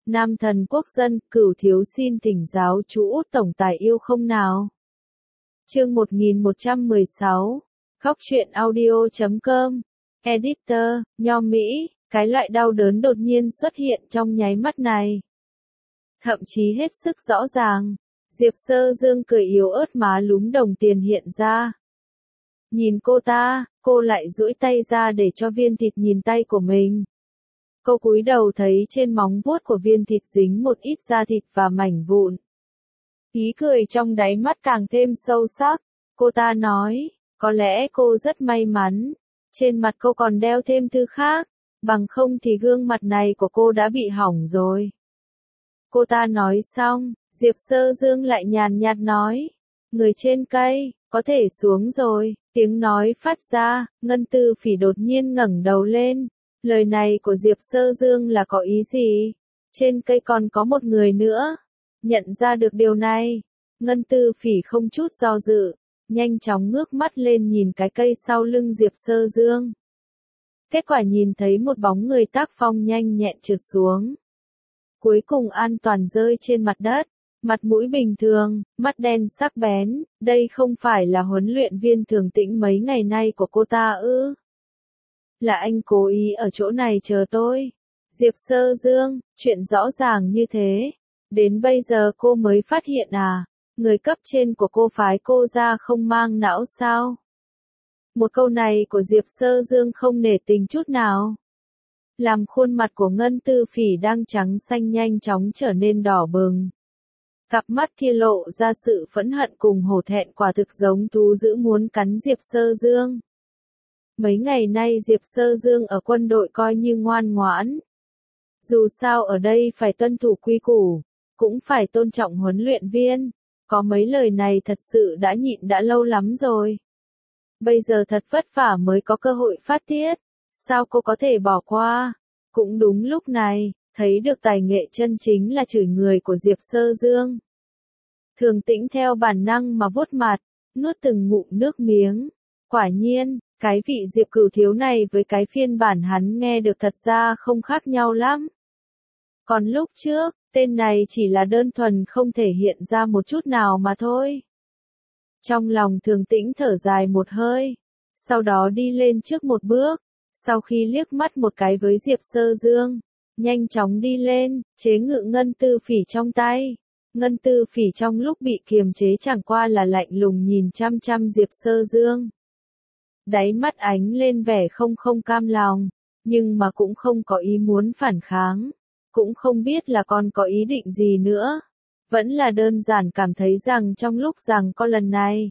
Nam thần quốc dân, Cửu thiếu xin thỉnh giáo chú Út tổng tài yêu không nào. Chương 1116. Khóc truyện audio.com. Editor, Nho Mỹ, cái loại đau đớn đột nhiên xuất hiện trong nháy mắt này. Thậm chí hết sức rõ ràng. Diệp Sơ Dương cười yếu ớt, má lúm đồng tiền hiện ra. Nhìn cô ta, cô lại duỗi tay ra để cho viên thịt nhìn tay của mình. Cô cúi đầu thấy trên móng vuốt của viên thịt dính một ít da thịt và mảnh vụn. Ý cười trong đáy mắt càng thêm sâu sắc. Cô ta nói, có lẽ cô rất may mắn. Trên mặt cô còn đeo thêm thứ khác, bằng không thì gương mặt này của cô đã bị hỏng rồi. Cô ta nói xong, Diệp Sơ Dương lại nhàn nhạt nói, người trên cây, có thể xuống rồi. Tiếng nói phát ra, Ngân Tư Phỉ đột nhiên ngẩng đầu lên. Lời này của Diệp Sơ Dương là có ý gì? Trên cây còn có một người nữa. Nhận ra được điều này, Ngân Tư Phỉ không chút do dự, nhanh chóng ngước mắt lên nhìn cái cây sau lưng Diệp Sơ Dương. Kết quả nhìn thấy một bóng người tác phong nhanh nhẹn trượt xuống. Cuối cùng an toàn rơi trên mặt đất, mặt mũi bình thường, mắt đen sắc bén, đây không phải là huấn luyện viên Thường Tĩnh mấy ngày nay của cô ta ư? Là anh cố ý ở chỗ này chờ tôi. Diệp Sơ Dương, chuyện rõ ràng như thế. Đến bây giờ cô mới phát hiện à? Người cấp trên của cô phái cô ra không mang não sao? Một câu này của Diệp Sơ Dương không nể tình chút nào. Làm khuôn mặt của Ngân Tư Phỉ đang trắng xanh nhanh chóng trở nên đỏ bừng. Cặp mắt kia lộ ra sự phẫn hận cùng hổ thẹn, quả thực giống thú dữ muốn cắn Diệp Sơ Dương. Mấy ngày nay Diệp Sơ Dương ở quân đội coi như ngoan ngoãn. Dù sao ở đây phải tuân thủ quy củ, cũng phải tôn trọng huấn luyện viên. Có mấy lời này thật sự đã nhịn đã lâu lắm rồi. Bây giờ thật vất vả mới có cơ hội phát tiết. Sao cô có thể bỏ qua? Cũng đúng lúc này, thấy được tài nghệ chân chính là chửi người của Diệp Sơ Dương. Thường Tĩnh theo bản năng mà vuốt mặt, nuốt từng ngụm nước miếng. Quả nhiên, cái vị Diệp Cửu thiếu này với cái phiên bản hắn nghe được thật ra không khác nhau lắm. Còn lúc trước, tên này chỉ là đơn thuần không thể hiện ra một chút nào mà thôi. Trong lòng Thường Tĩnh thở dài một hơi, sau đó đi lên trước một bước, sau khi liếc mắt một cái với Diệp Sơ Dương, nhanh chóng đi lên, chế ngự Ngân Tư Phỉ trong tay. Ngân Tư Phỉ trong lúc bị kiềm chế chẳng qua là lạnh lùng nhìn chăm chăm Diệp Sơ Dương. Đáy mắt ánh lên vẻ không cam lòng, nhưng mà cũng không có ý muốn phản kháng, cũng không biết là còn có ý định gì nữa. Vẫn là đơn giản cảm thấy rằng trong lúc rằng có lần này,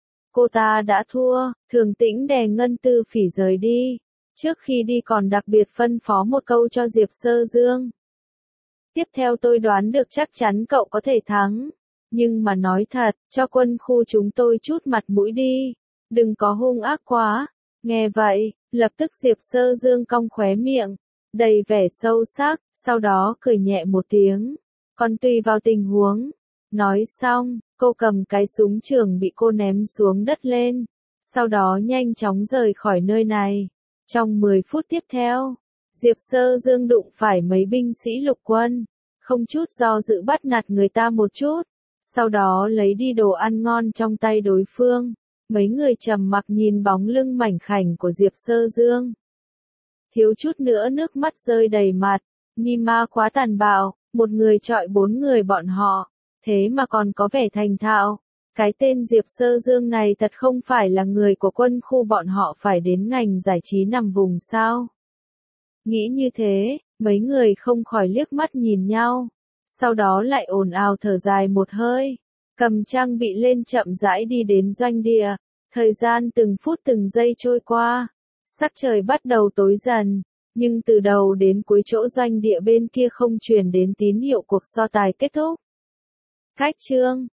cô ta đã thua. Thường Tĩnh đè Ngân Tư Phỉ rời đi, trước khi đi còn đặc biệt phân phó một câu cho Diệp Sơ Dương. Tiếp theo tôi đoán được chắc chắn cậu có thể thắng, nhưng mà nói thật, cho quân khu chúng tôi chút mặt mũi đi, đừng có hung ác quá. Nghe vậy, lập tức Diệp Sơ Dương cong khóe miệng, đầy vẻ sâu sắc, sau đó cười nhẹ một tiếng. Còn tùy vào tình huống. Nói xong, cô cầm cái súng trường bị cô ném xuống đất lên, sau đó nhanh chóng rời khỏi nơi này. Trong 10 phút tiếp theo, Diệp Sơ Dương đụng phải mấy binh sĩ lục quân, không chút do dự bắt nạt người ta một chút, sau đó lấy đi đồ ăn ngon trong tay đối phương. Mấy người trầm mặc nhìn bóng lưng mảnh khảnh của Diệp Sơ Dương. Thiếu chút nữa nước mắt rơi đầy mặt, Nima quá tàn bạo, một người chọi 4 người bọn họ, thế mà còn có vẻ thành thạo. Cái tên Diệp Sơ Dương này thật không phải là người của quân khu bọn họ, phải đến ngành giải trí nằm vùng sao? Nghĩ như thế, mấy người không khỏi liếc mắt nhìn nhau, sau đó lại ồn ào thở dài một hơi, cầm trang bị lên chậm rãi đi đến doanh địa. Thời gian từng phút từng giây trôi qua, sắc trời bắt đầu tối dần, nhưng từ đầu đến cuối chỗ doanh địa bên kia không truyền đến tín hiệu cuộc so tài kết thúc. Khách trương,